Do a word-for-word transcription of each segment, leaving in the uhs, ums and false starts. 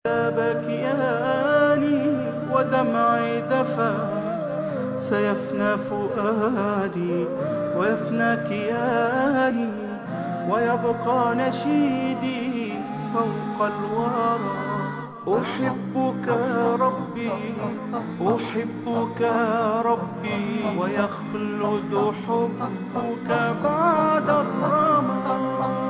بكياني ودمعي دفا سيفنى فؤادي ويفنى كياني ويبقى نشيدي فوق الورى. أحبك ربي أحبك ربي ويخلد حبك بعد الرمى.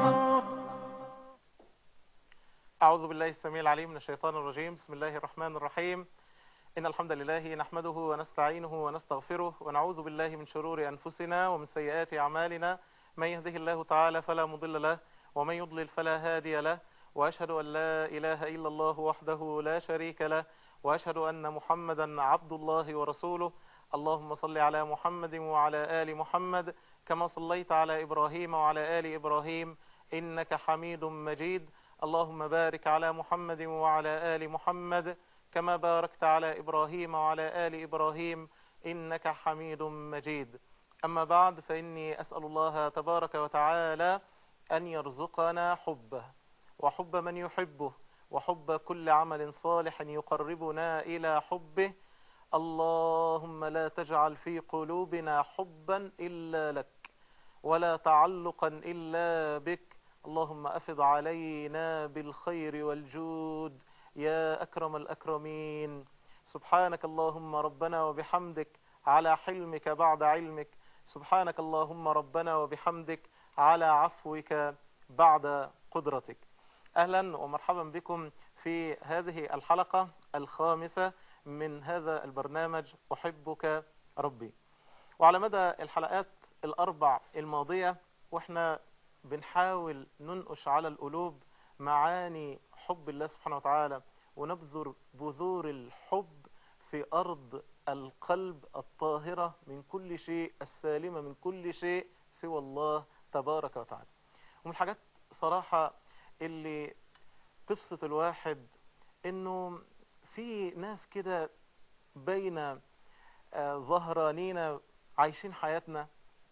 أعوذ بالله السميع العليم من الشيطان الرجيم. بسم الله الرحمن الرحيم. إن الحمد لله نحمده ونستعينه ونستغفره ونعوذ بالله من شرور أنفسنا ومن سيئات أعمالنا. من يهده الله تعالى فلا مضل له ومن يضلل فلا هادي له، وأشهد أن لا إله إلا الله وحده لا شريك له، وأشهد أن محمدا عبد الله ورسوله. اللهم صل على محمد وعلى آل محمد كما صليت على إبراهيم وعلى آل إبراهيم إنك حميد مجيد. اللهم بارك على محمد وعلى آل محمد كما باركت على إبراهيم وعلى آل إبراهيم إنك حميد مجيد. أما بعد، فإني أسأل الله تبارك وتعالى أن يرزقنا حبه وحب من يحبه وحب كل عمل صالح يقربنا إلى حبه. اللهم لا تجعل في قلوبنا حبا إلا لك ولا تعلقا إلا بك. اللهم أفض علينا بالخير والجود يا أكرم الأكرمين. سبحانك اللهم ربنا وبحمدك على حلمك بعد علمك. سبحانك اللهم ربنا وبحمدك على عفوك بعد قدرتك. أهلا ومرحبا بكم في هذه الحلقة الخامسة من هذا البرنامج أحبك ربي. وعلى مدى الحلقات الأربع الماضية وإحنا بنحاول ننقش على القلوب معاني حب الله سبحانه وتعالى ونبذر بذور الحب في أرض القلب الطاهرة من كل شيء، السالمة من كل شيء سوى الله تبارك وتعالى. ومن الحاجات صراحة اللي تبسط الواحد إنه في ناس كده بين ظهرانينا عايشين حياتنا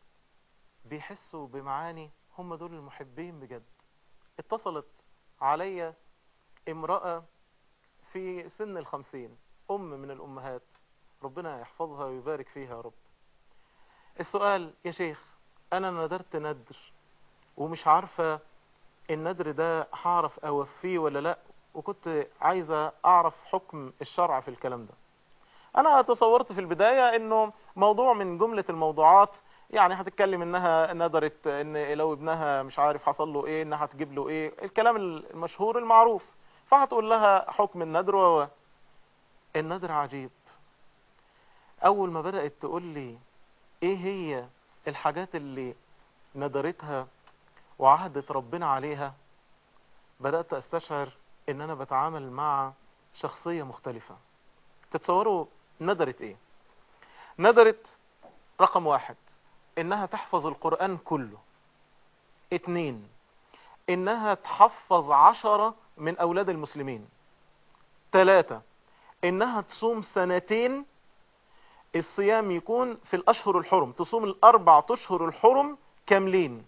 بيحسوا بمعاني هم دول المحبين بجد. اتصلت علي امرأة في سن الخمسين، أم من الأمهات، ربنا يحفظها ويبارك فيها يا رب. السؤال: يا شيخ أنا ندرت ندر ومش عارفة الندر ده هعرف أوفيه ولا لأ، وكنت عايزة أعرف حكم الشرع في الكلام ده. أنا تصورت في البداية إنه موضوع من جملة الموضوعات، يعني هتتكلم انها ندرت ان لو ابنها مش عارف حصل له ايه انها هتجيب له ايه، الكلام المشهور المعروف. فهتقول لها حكم الندر. و الندر عجيب. اول ما بدأت تقول لي ايه هي الحاجات اللي ندرتها وعهدت ربنا عليها، بدأت استشعر ان انا بتعامل مع شخصية مختلفة. تتصوروا ندرت ايه؟ ندرت رقم واحد انها تحفظ القرآن كله. اتنين، انها تحفظ عشرة من اولاد المسلمين. تلاتة، انها تصوم سنتين، الصيام يكون في الاشهر الحرم، تصوم الاربع اشهر الحرم كاملين.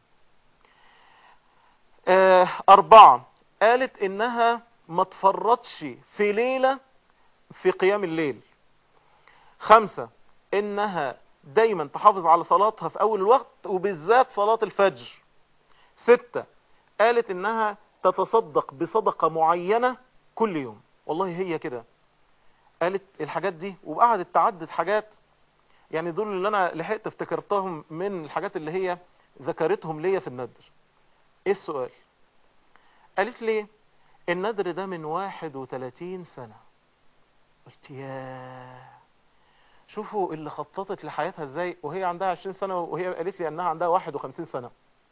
اه اربعة، قالت انها ما تفرطش في ليلة في قيام الليل. خمسة، انها دايما تحافظ على صلاتها في اول الوقت وبالذات صلاة الفجر. ستة، قالت انها تتصدق بصدقة معينة كل يوم. والله هي كده قالت الحاجات دي، وقعدت تعدد حاجات، يعني دول اللي انا لحقت افتكرتهم من الحاجات اللي هي ذكرتهم ليا في الندر. ايه السؤال؟ قالت لي الندر ده من واحد وثلاثين سنة. قلت ياه، شوفوا اللي خططت لحياتها ازاي وهي عندها عشرين سنة، وهي قالت لي انها عندها واحد وخمسين سنة.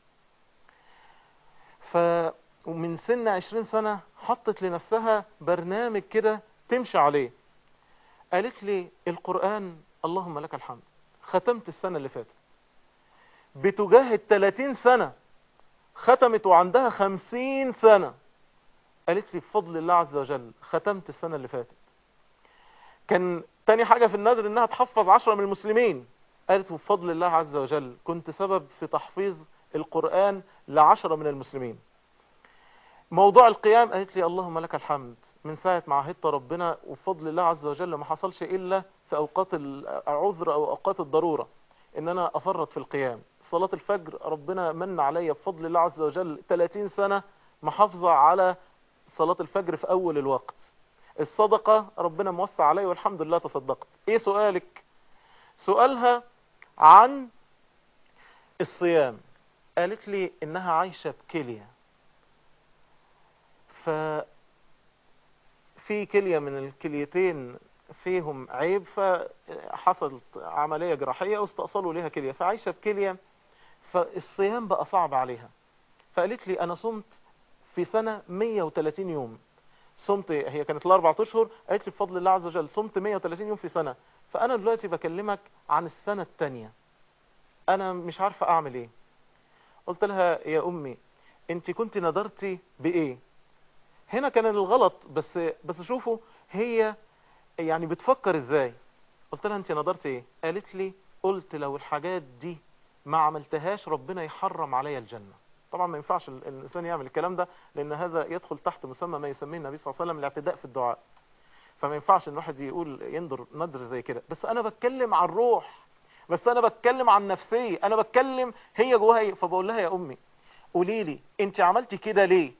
ف ومن سن عشرين سنة حطت لنفسها برنامج كده تمشي عليه. قالت لي القرآن اللهم لك الحمد ختمت السنة اللي فاتت، بتجاهد ثلاثين سنة ختمت وعندها خمسين سنة. قالت لي بفضل الله عز وجل ختمت السنة اللي فاتت. كان تاني حاجة في النذر انها تحفظ عشرة من المسلمين. قالت بفضل الله عز وجل كنت سبب في تحفيظ القرآن لعشرة من المسلمين. موضوع القيام قالت لي اللهم لك الحمد من ساعة ما عهدت ربنا وبفضل الله عز وجل ما حصلش إلا في أوقات العذر أو أوقات الضرورة إن أنا أفرط في القيام. صلاة الفجر ربنا من علي بفضل الله عز وجل ثلاثين سنة محافظة على صلاة الفجر في أول الوقت. الصدقة ربنا موسع علي والحمد لله تصدقت. إيه سؤالك؟ سؤالها عن الصيام. قالت لي إنها عايشة بكلية، ففي كلية من الكليتين فيهم عيب، فحصلت عملية جراحية واستأصلوا لها كلية، فعايشة بكلية، فالصيام بقى صعب عليها. فقالت لي أنا صمت في سنة مية وثلاثين يوم، صمت هي كانت الأربعة أشهر، قالت لي بفضل الله عز وجل صمت مية وثلاثين يوم في سنة. فأنا دلوقتي بكلمك عن السنة التانية، أنا مش عارفة أعمل إيه. قلت لها يا أمي أنت كنت ندرتي بإيه؟ هنا كان الغلط، بس بس شوفوا هي يعني بتفكر إزاي. قلت لها أنت ندرتي إيه؟ قالت لي قلت لو الحاجات دي ما عملتهاش ربنا يحرم عليا الجنة. طبعا ما ينفعش الإنسان يعمل الكلام ده، لأن هذا يدخل تحت مسمى ما يسميه النبي صلى الله عليه وسلم الاعتداء في الدعاء. فما ينفعش ان الواحد يقول ينظر نذر زي كده. بس انا بتكلم عن الروح، بس انا بتكلم عن نفسي، انا بتكلم هي جواها ايه. فبقول لها يا امي قولي لي انت عملتي كده ليه؟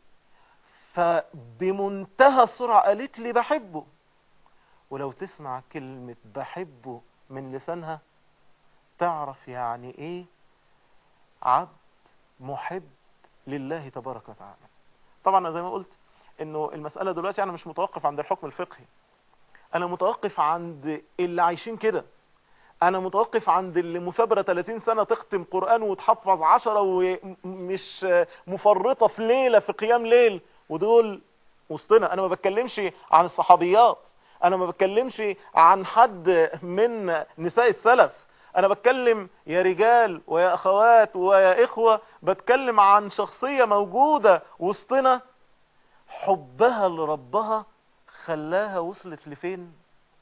فبمنتهى السرعة قالت لي بحبه. ولو تسمع كلمة بحبه من لسانها تعرف يعني ايه عبد محب لله تبارك وتعالى. طبعا زي ما قلت انه المسألة دلوقتي انا مش متوقف عند الحكم الفقهي، انا متوقف عند اللي عايشين كده، انا متوقف عند اللي مثابرة ثلاثين سنة تختم قرآن وتحفظ عشرة ومش مفرطة في ليلة في قيام ليل، ودول وسطنا. انا ما بتكلمش عن الصحابيات، انا ما بتكلمش عن حد من نساء السلف، انا بتكلم يا رجال ويا اخوات ويا اخوة، بتكلم عن شخصية موجودة وسطنا حبها لربها خلاها وصلت لفين.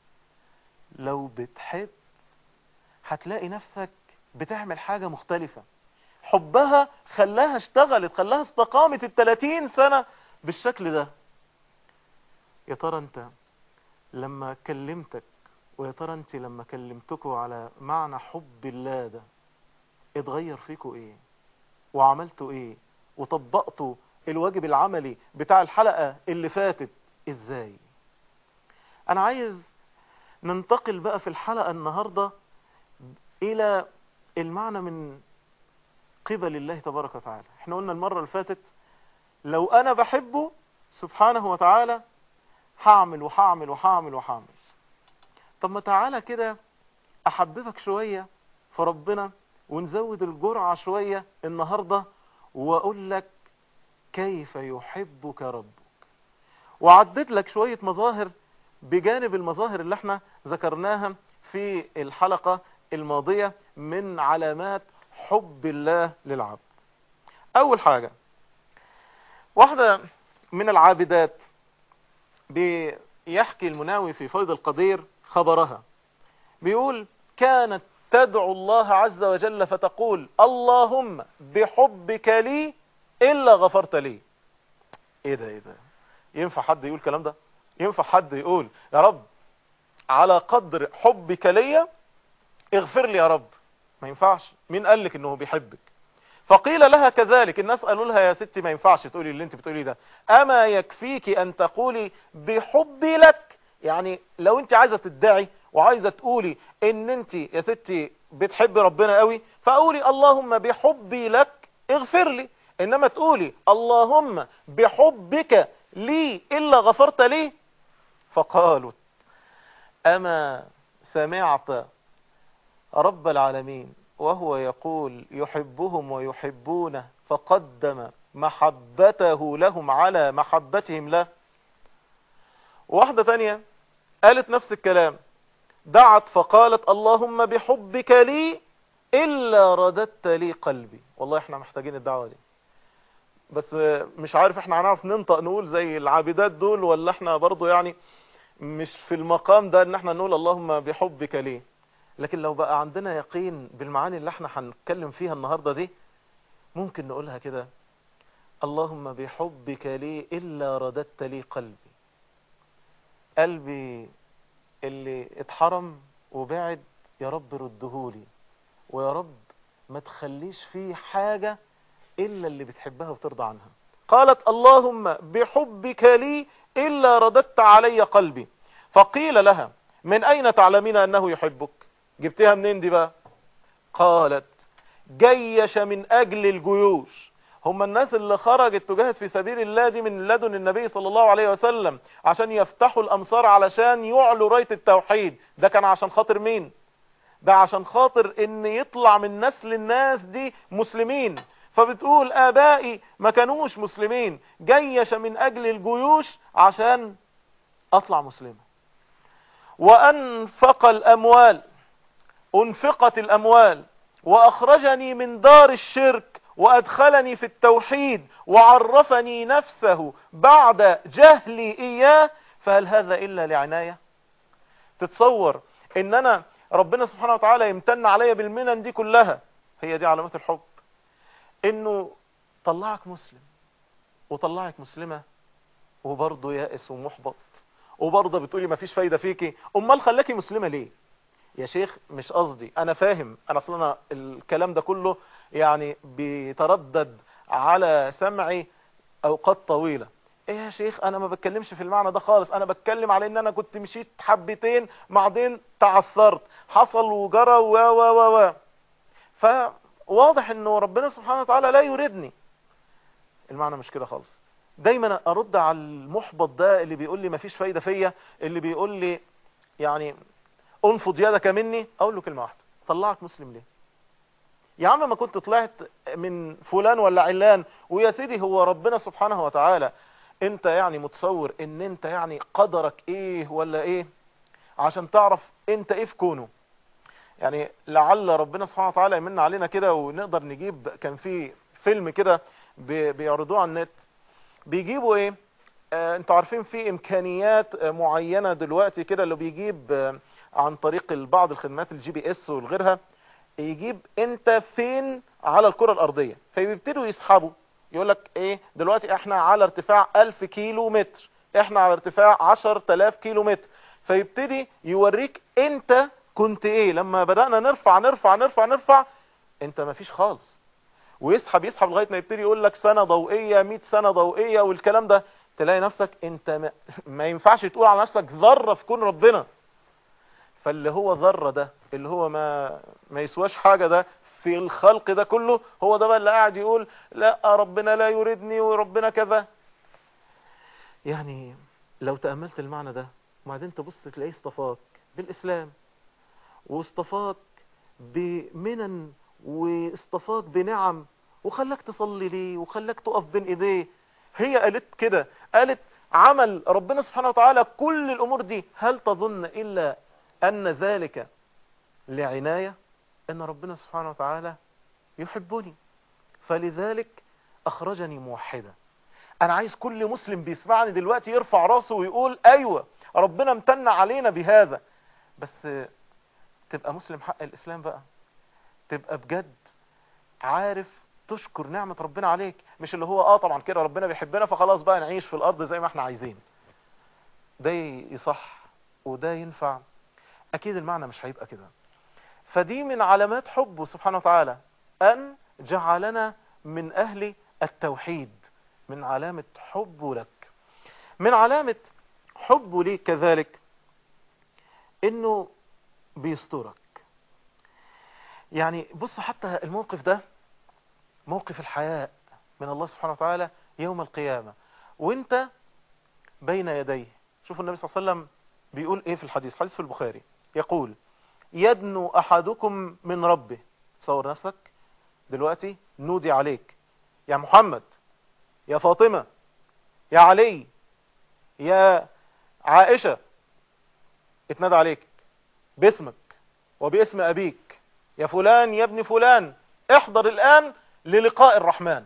لو بتحب هتلاقي نفسك بتعمل حاجة مختلفة. حبها خلاها اشتغلت، خلاها استقامت الثلاثين سنة بالشكل ده. يا ترى انت لما كلمتك ويا ترى انت لما كلمتكوا على معنى حب الله ده اتغير فيكوا ايه وعملتوا ايه وطبقتوا الواجب العملي بتاع الحلقة اللي فاتت ازاي؟ انا عايز ننتقل بقى في الحلقة النهاردة الى المعنى من قبل الله تبارك وتعالى. احنا قلنا المرة اللي فاتت لو انا بحبه سبحانه وتعالى هعمل وهعمل وهعمل وهعمل. طب ما تعالى كده احببك شوية في ربنا ونزود الجرعة شوية النهاردة واقول لك كيف يحبك ربك، وعدد لك شوية مظاهر بجانب المظاهر اللي احنا ذكرناها في الحلقة الماضية من علامات حب الله للعبد. اول حاجة، واحدة من العابدات بيحكي المناوي في فيض القدير خبرها، بيقول كانت تدعو الله عز وجل فتقول اللهم بحبك لي إلا غفرت لي. ايه ده ايه ده ينفع حد يقول الكلام ده؟ ينفع حد يقول يا رب على قدر حبك لي اغفر لي يا رب؟ ما ينفعش. مين قال لك انه بيحبك؟ فقيل لها كذلك، الناس قالوا لها يا ستي ما ينفعش تقولي اللي انت بتقولي ده، اما يكفيك ان تقولي بحبي لك. يعني لو انت عايزة تدعي وعايزة تقولي ان انت يا ستي بتحبي ربنا قوي فقولي اللهم بحبي لك اغفر لي، انما تقولي اللهم بحبك لي الا غفرت لي. فقالوا اما سمعت رب العالمين وهو يقول يحبهم ويحبونه فقدم محبته لهم على محبتهم له؟ واحدة تانية قالت نفس الكلام، دعت فقالت اللهم بحبك لي إلا رددت لي قلبي. والله احنا محتاجين الدعوة دي، بس مش عارف احنا هنعرف ننطق نقول زي العابدات دول ولا احنا برضو يعني مش في المقام ده ان احنا نقول اللهم بحبك لي. لكن لو بقى عندنا يقين بالمعاني اللي احنا هنتكلم فيها النهاردة دي ممكن نقولها كده اللهم بحبك لي إلا رددت لي قلبي. قلبي اللي اتحرم وبعد يا رب ردهولي، ويا رب ما تخليش فيه حاجة إلا اللي بتحبها وترضى عنها. قالت اللهم بحبك لي إلا رددت علي قلبي. فقيل لها من أين تعلمين أنه يحبك؟ جبتها منين دي بقى؟ قالت جيش من أجل الجيوش. هم الناس اللي خرجت تجاهد في سبيل الله دي من لدن النبي صلى الله عليه وسلم عشان يفتحوا الأمصار، علشان يعلوا راية التوحيد. ده كان عشان خاطر مين؟ ده عشان خاطر ان يطلع من نسل الناس دي مسلمين. فبتقول آبائي ما كانوش مسلمين، جيش من أجل الجيوش عشان أطلع مسلمة. وأنفق الأموال، أنفقت الأموال، وأخرجني من دار الشرك وأدخلني في التوحيد وعرفني نفسه بعد جهلي إياه، فهل هذا إلا لعناية؟ تتصور إن أنا ربنا سبحانه وتعالى يمتن عليا بالمنن دي كلها؟ هي دي علامات الحب، إنه طلعك مسلم وطلعك مسلمة وبرضه يائس ومحبط، وبرضه بتقولي ما فيش فايدة فيكي. أمال خلاكي مسلمة ليه يا شيخ؟ مش قصدي، انا فاهم، انا اصلا الكلام ده كله يعني بيتردد على سمعي اوقات طويلة. ايه يا شيخ، انا ما بتكلمش في المعنى ده خالص، انا بتكلم على ان انا كنت مشيت حبتين بعدين تعثرت، حصل وجرى و و و و فواضح انه ربنا سبحانه وتعالى لا يريدني. المعنى مش كده خالص. دايما ارد على المحبط ده اللي بيقول لي ما فيش فايدة فيا، اللي بيقول لي يعني انفض يدك مني، اقول له كلمة واحدة: طلعك مسلم ليه يا عم؟ ما كنت طلعت من فلان ولا علان، ويا سيدي هو ربنا سبحانه وتعالى انت يعني متصور ان انت يعني قدرك ايه ولا ايه عشان تعرف انت ايه في كونه؟ يعني لعل ربنا سبحانه وتعالى يمن علينا كده ونقدر نجيب. كان في فيلم كده بيعرضوه على النت، بيجيبوا ايه، آه انتوا عارفين في امكانيات آه معينة دلوقتي كده اللي بيجيب آه عن طريق بعض الخدمات الجي بي اس والغيرها، يجيب انت فين على الكرة الارضية. فبيبتدوا يسحبوا، يقول لك ايه دلوقتي احنا على ارتفاع ألف كيلو متر، احنا على ارتفاع عشر تلاف كيلو متر. فيبتدي يوريك انت كنت ايه لما بدأنا نرفع نرفع نرفع نرفع، انت ما فيش خالص. ويسحب يسحب لغاية ما يبتدي يقول لك سنة ضوئية، مئة سنة ضوئية والكلام ده. تلاقي نفسك انت ما, ما ينفعش تقول على نفسك ذرة في كون ربنا. فاللي هو ذرة ده اللي هو ما ما يسواش حاجة ده في الخلق ده كله، هو ده بقى اللي قاعد يقول لا ربنا لا يريدني وربنا كذا. يعني لو تأملت المعنى ده وبعدين تبص تلاقيه اصطفاك بالإسلام، واصطفاك بمنن، واصطفاك بنعم، وخلاك تصلي ليه، وخلاك تقف بين ايديه. هي قالت كده، قالت عمل ربنا سبحانه وتعالى كل الامور دي، هل تظن الا ان ذلك لعناية؟ ان ربنا سبحانه وتعالى يحبني، فلذلك اخرجني موحدا. انا عايز كل مسلم بيسمعني دلوقتي يرفع راسه ويقول ايوه ربنا امتن علينا بهذا. بس تبقى مسلم حق الاسلام بقى، تبقى بجد عارف تشكر نعمة ربنا عليك، مش اللي هو اه طبعا كده ربنا بيحبنا فخلاص بقى نعيش في الارض زي ما احنا عايزين. ده يصح وده ينفع؟ اكيد المعنى مش هيبقى كده. فدي من علامات حبه سبحانه وتعالى ان جعلنا من اهل التوحيد، من علامة حبه لك. من علامة حبه ليك كذلك انه بيسترك. يعني بص حتى الموقف ده، موقف الحياء من الله سبحانه وتعالى يوم القيامة وانت بين يديه. شوفوا النبي صلى الله عليه وسلم بيقول ايه في الحديث، حديث في البخاري، يقول يدنو احدكم من ربه. تصور نفسك دلوقتي نودي عليك يا محمد، يا فاطمة، يا علي، يا عائشة، اتنادى عليك باسمك وباسم ابيك، يا فلان يا ابن فلان احضر الان للقاء الرحمن.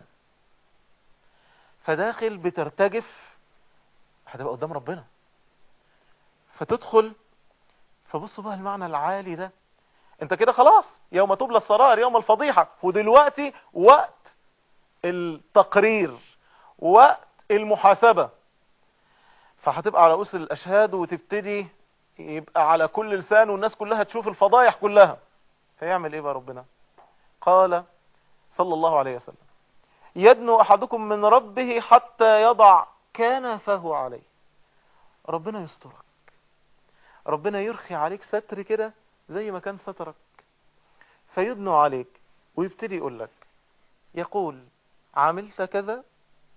فداخل بترتجف، هتبقى قدام ربنا، فتدخل. فبصوا بقى المعنى العالي ده، انت كده خلاص يوم تبلى السرائر يوم الفضيحة، ودلوقتي وقت التقرير، وقت المحاسبة. فهتبقى على رؤوس الاشهاد وتبتدي يبقى على كل لسان والناس كلها تشوف الفضايح كلها. فيعمل ايه بقى ربنا؟ قال صلى الله عليه وسلم: يدنو احدكم من ربه حتى يضع كنفه عليه. ربنا يسترك، ربنا يرخي عليك ستر كده زي ما كان سترك، فيدنو عليك ويبتدي يقول لك، يقول: عملت كذا،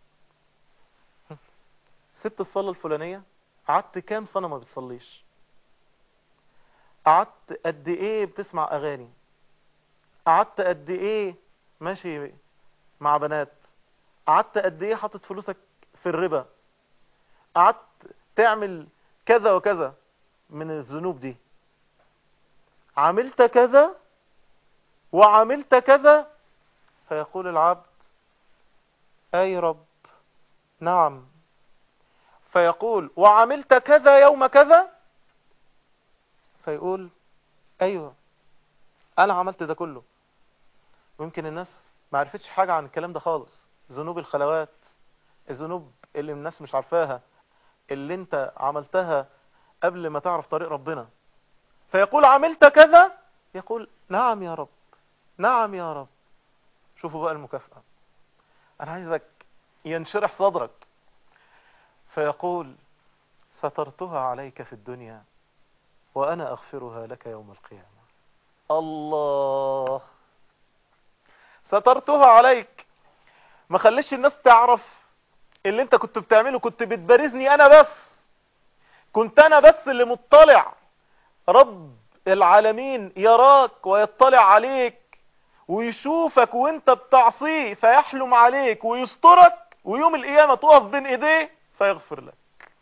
سبت الصلاة الفلانية، قعدت كام سنة ما بتصليش، قعدت قد ايه بتسمع اغاني، قعدت قد ايه ماشي مع بنات، قعدت قد ايه حاطط فلوسك في الربا، قعدت تعمل كذا وكذا من الذنوب دي، عملت كذا وعملت كذا. فيقول العبد: اي رب، نعم. فيقول: وعملت كذا يوم كذا. فيقول: ايوه انا عملت ده كله. ويمكن الناس ما عرفتش حاجة عن الكلام ده خالص. ذنوب الخلوات، الذنوب اللي الناس مش عارفاها، اللي انت عملتها قبل ما تعرف طريق ربنا. فيقول: عملت كذا. يقول: نعم يا رب، نعم يا رب. شوفوا بقى المكافأة، انا عايزك ينشرح صدرك. فيقول: سترتها عليك في الدنيا وانا اغفرها لك يوم القيامة. الله، سترتها عليك، ما خليش الناس تعرف اللي انت كنت بتعمله، كنت بتبارزني انا بس، كنت انا بس اللي مطلع. رب العالمين يراك ويطلع عليك ويشوفك وانت بتعصيه فيحلم عليك ويسترك، ويوم القيامة تقف بين ايديه فيغفر لك.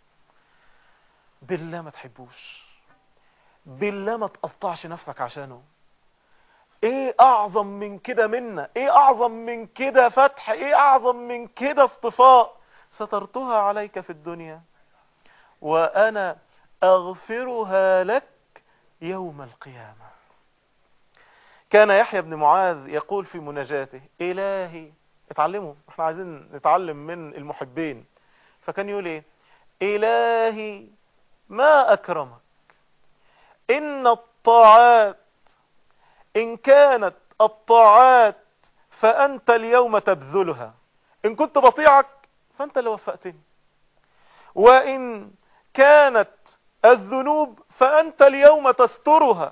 بالله ما تحبوش، بالله ما تقطعش نفسك عشانه. ايه اعظم من كده منا؟ ايه اعظم من كده فتح؟ ايه اعظم من كده اصطفاء؟ سترتها عليك في الدنيا وانا اغفرها لك يوم القيامة. كان يحيى بن معاذ يقول في مناجاته: الهي، اتعلموا، احنا عايزين نتعلم من المحبين. فكان يقول ايه؟ الهي ما اكرمك، ان الطاعات إن كانت الطاعات فأنت اليوم تبذلها، إن كنت بطيعك فأنت اللي وفقتني، وإن كانت الذنوب فأنت اليوم تسترها.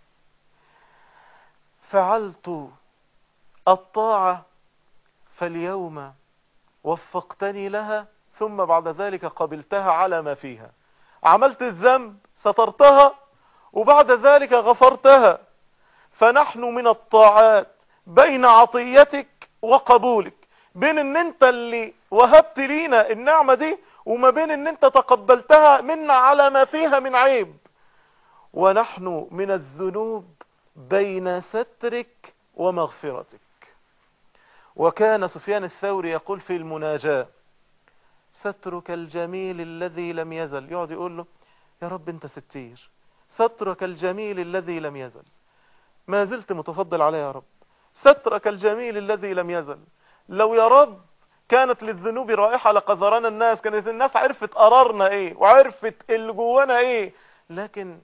فعلت الطاعة فاليوم وفقتني لها، ثم بعد ذلك قبلتها على ما فيها. عملت الذنب سترتها وبعد ذلك غفرتها. فنحن من الطاعات بين عطيتك وقبولك، بين ان انت اللي وهبت لينا النعمة دي وما بين ان انت تقبلتها منا على ما فيها من عيب. ونحن من الذنوب بين سترك ومغفرتك. وكان سفيان الثوري يقول في المناجاة: سترك الجميل الذي لم يزل. يقعد يقول له: يا رب انت ستير، سترك الجميل الذي لم يزل، ما زلت متفضل عليه يا رب، سترك الجميل الذي لم يزل. لو يا رب كانت للذنوب رائحة لقذرنا الناس، كانت الناس عرفت قرارنا ايه وعرفت اللي جوانا ايه. لكن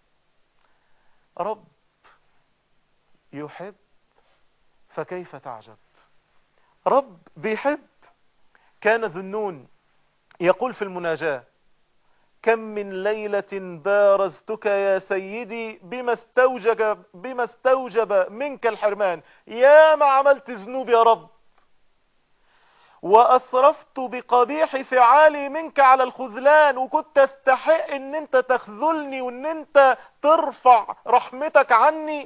رب يحب فكيف تعجب، رب بيحب. كان ذنون يقول في المناجاة: كم من ليلة بارزتك يا سيدي بما استوجب, بما استوجب منك الحرمان. يا ما عملت ذنوب يا رب، وأسرفت بقبيح فعالي منك على الخذلان، وكنت استحق ان انت تخذلني وان انت ترفع رحمتك عني.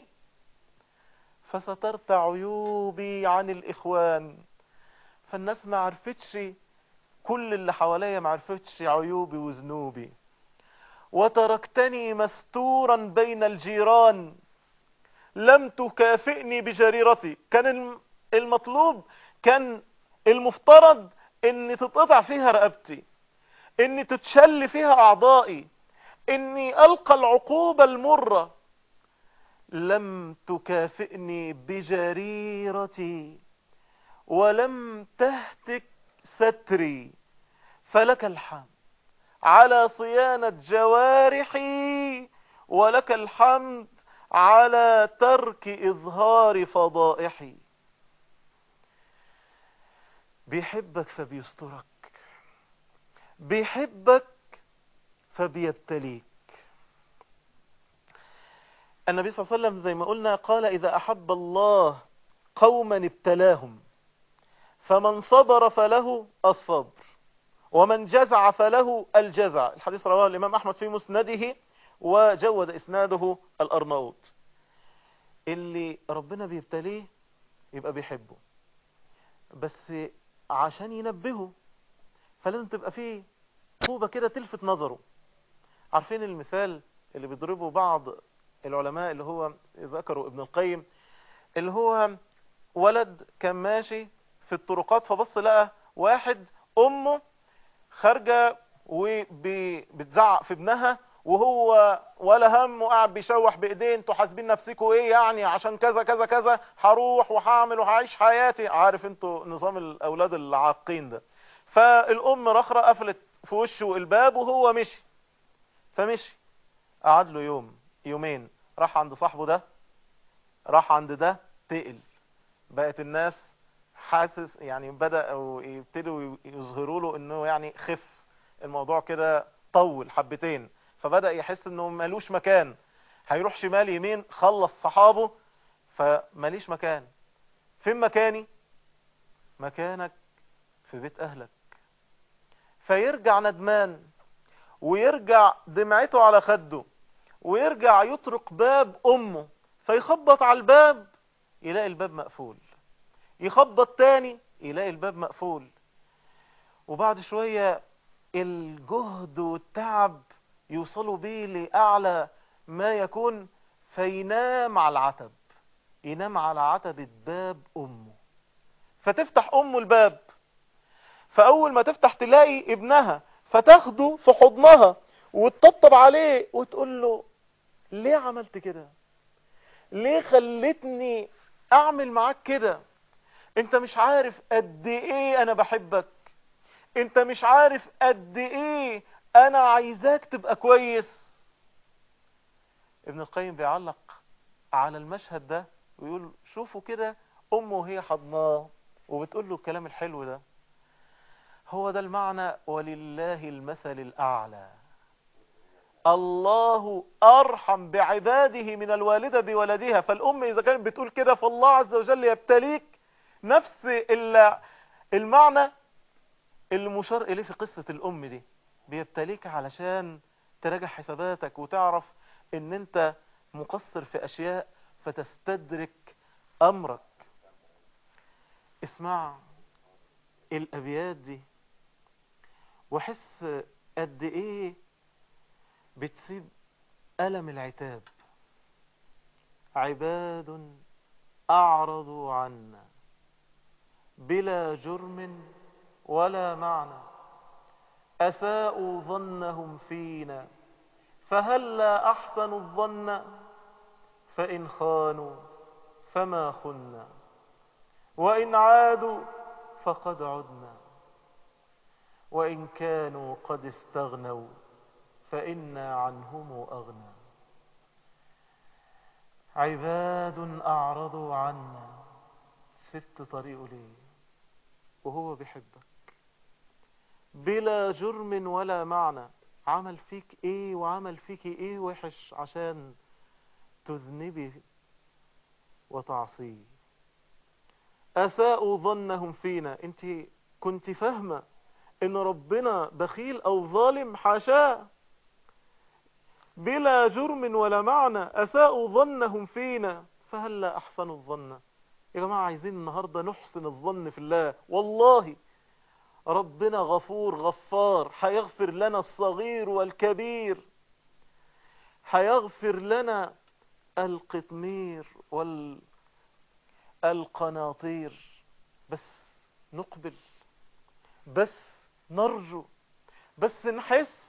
فسترت عيوبي عن الإخوان، فالناس ما عرفتش، كل اللي حواليا ما عرفتش عيوبي وذنوبي. وتركتني مستورا بين الجيران، لم تكافئني بجريرتي. كان المطلوب، كان المفترض ان تتقطع فيها رقبتي، ان تتشل فيها اعضائي، اني القى العقوبة المرة. لم تكافئني بجريرتي ولم تهتك ستري، فلك الحمد على صيانة جوارحي، ولك الحمد على ترك إظهار فضائحي. بيحبك فبيسترك، بيحبك فبيبتليك. النبي صلى الله عليه وسلم زي ما قلنا قال: إذا أحب الله قوما ابتلاهم، فمن صبر فله الصبر، ومن جزع فله الجزع. الحديث رواه الإمام أحمد في مسنده، وجود إسناده الأرناؤوط. اللي ربنا بيبتليه يبقى بيحبه، بس عشان ينبهه فلازم تبقى فيه طوبة كده تلفت نظره. عارفين المثال اللي بيضربه بعض العلماء اللي هو ذكروا ابن القيم، اللي هو ولد كان ماشي في الطرقات فبص لقى واحد أمه خارجة وبتزعق في ابنها، وهو ولا هم وقاعد بيشوح بايدين: انتوا حاسبين نفسكم ايه يعني عشان كذا كذا كذا، هروح وهعمل وهعيش حياتي. عارف انتوا نظام الاولاد العاقين ده. فالام رخرة قفلت في وشه الباب وهو مشي. فمشي قعد له يوم يومين، راح عند صاحبه ده، راح عند ده، تقل. بقت الناس حاسس يعني بدأوا يبتدوا يظهروا له انه يعني خف الموضوع كده، طول حبتين، فبدأ يحس انه مالوش مكان، هيروح شمال يمين، خلص صحابه فماليش مكان. فين مكاني؟ مكانك في بيت اهلك. فيرجع ندمان، ويرجع دمعته على خده، ويرجع يطرق باب امه، فيخبط على الباب يلاقي الباب مقفول، يخبط تاني يلاقي الباب مقفول. وبعد شوية الجهد والتعب يوصلوا بيه لأعلى ما يكون، فينام على العتب، ينام على عتبة باب أمه. فتفتح أمه الباب، فأول ما تفتح تلاقي ابنها، فتاخده في حضنها وتطبطب عليه وتقول له: ليه عملت كده؟ ليه خلتني أعمل معاك كده؟ انت مش عارف قد ايه انا بحبك، انت مش عارف قد ايه انا عايزاك تبقى كويس. ابن القيم بيعلق على المشهد ده ويقول: شوفوا كده امه وهي حضناه وبتقول له الكلام الحلو ده. هو ده المعنى: ولله المثل الاعلى. الله ارحم بعباده من الوالدة بولدها. فالام اذا كانت بتقول كده فالله عز وجل يبتليك. نفس المعنى المشار إليه في قصة الأم دي، بيبتليك علشان تراجع حساباتك وتعرف ان انت مقصر في أشياء فتستدرك أمرك. اسمع الأبيات دي وحس قد ايه بتسيب ألم العتاب. عباد أعرضوا عنا بلا جرم ولا معنى، أساءوا ظنهم فينا، فهلا أحسنوا الظن، فإن خانوا فما خنا، وإن عادوا فقد عدنا، وإن كانوا قد استغنوا فإنا عنهم أغنى. عباد أعرضوا عنا، سبت طريقه ليه وهو بيحبك بلا جرم ولا معنى. عمل فيك ايه وعمل فيك ايه وحش عشان تذنبي وتعصيه؟ أساءوا ظنهم فينا. انت كنت فاهمة ان ربنا بخيل او ظالم؟ حاشاه. بلا جرم ولا معنى أساءوا ظنهم فينا، فهلا أحسنوا الظن. يا جماعة عايزين النهاردة نحسن الظن في الله. والله ربنا غفور غفار، هيغفر لنا الصغير والكبير، هيغفر لنا القطمير والقناطير. بس نقبل، بس نرجو، بس نحس.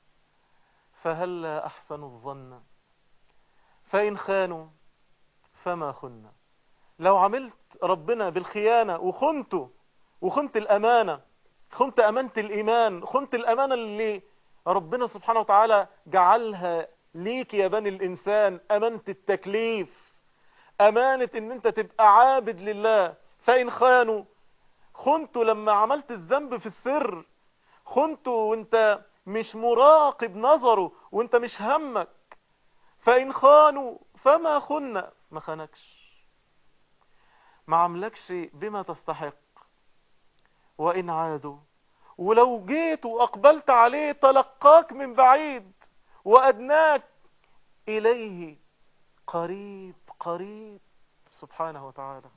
فهلا أحسنوا الظن، فإن خانوا فما خنا. لو عملت ربنا بالخيانة وخنته، وخنت الأمانة، خنت أمانة الإيمان، خنت الأمانة اللي ربنا سبحانه وتعالى جعلها ليك يا بني الإنسان أمانة التكليف، أمانة إن أنت تبقى عابد لله. فإن خانوا، خنت لما عملت الذنب في السر، خنت وانت مش مراقب نظره وانت مش همك. فإن خانوا فما خنا، ما خانكش، ما عملكش بما تستحق. وإن عادوا، ولو جيت وأقبلت عليه تلقاك من بعيد وأدناك إليه قريب قريب سبحانه وتعالى.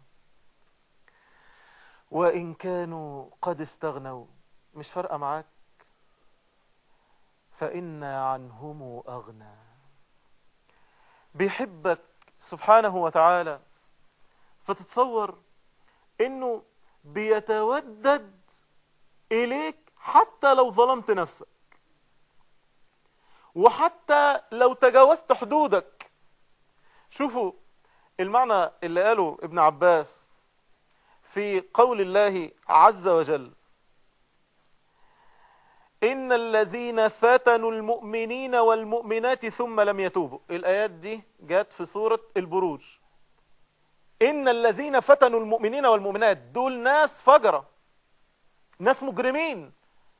وإن كانوا قد استغنوا، مش فارقة معاك، فإن عنهم أغنى. بيحبك سبحانه وتعالى، فتتصور إنه بيتودد إليك حتى لو ظلمت نفسك، وحتى لو تجاوزت حدودك. شوفوا المعنى اللي قاله ابن عباس في قول الله عز وجل: إن الذين فتنوا المؤمنين والمؤمنات ثم لم يتوبوا. الآيات دي جات في سورة البروج. إن الذين فتنوا المؤمنين والمؤمنات، دول ناس فجرة، ناس مجرمين،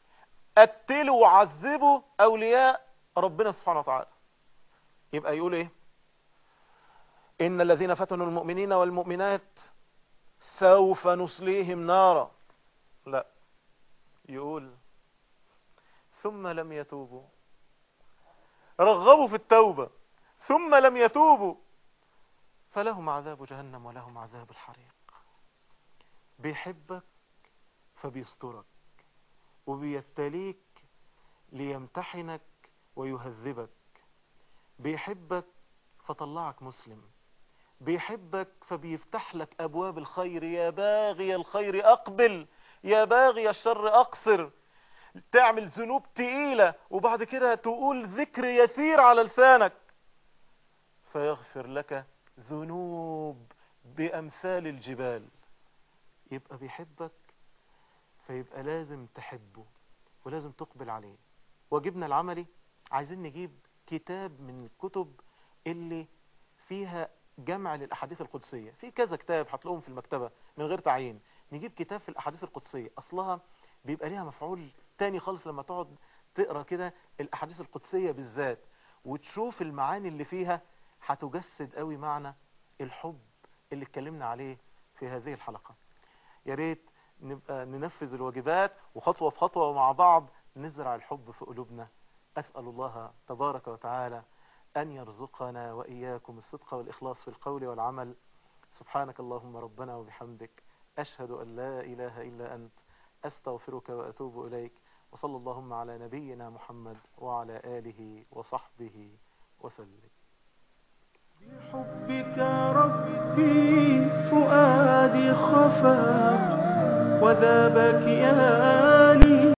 قتلوا وعذبوا أولياء ربنا سبحانه وتعالى. يبقى يقول إيه؟ إن الذين فتنوا المؤمنين والمؤمنات سوف نصليهم نارا. لا، يقول ثم لم يتوبوا، رغبوا في التوبة ثم لم يتوبوا فلهم عذاب جهنم ولهم عذاب الحريق. بيحبك فبيسترك وبيبتليك ليمتحنك ويهذبك. بيحبك فطلعك مسلم، بيحبك فبيفتح لك أبواب الخير. يا باغي الخير أقبل، يا باغي الشر أقصر. تعمل ذنوب تقيلة وبعد كده تقول ذكر يسير على لسانك، فيغفر لك ذنوب بأمثال الجبال. يبقى بيحبك، فيبقى لازم تحبه ولازم تقبل عليه. واجبنا العملي، عايزين نجيب كتاب من الكتب اللي فيها جمع للأحاديث القدسية. في كذا كتاب هتلاقوهم في المكتبة من غير تعيين. نجيب كتاب في الأحاديث القدسية، أصلها بيبقى ليها مفعول تاني خالص لما تقعد تقرأ كده الأحاديث القدسية بالذات وتشوف المعاني اللي فيها، هتجسد قوي معنى الحب اللي اتكلمنا عليه في هذه الحلقة. يا ريت نبقى ننفذ الواجبات وخطوة في خطوة مع بعض نزرع الحب في قلوبنا. أسأل الله تبارك وتعالى أن يرزقنا وإياكم الصدق والإخلاص في القول والعمل. سبحانك اللهم ربنا وبحمدك، أشهد أن لا إله إلا أنت، أستغفرك وأتوب إليك. وصلى اللهم على نبينا محمد وعلى آله وصحبه وسلم. بحبك ربي فؤادي خفى وذاب كياني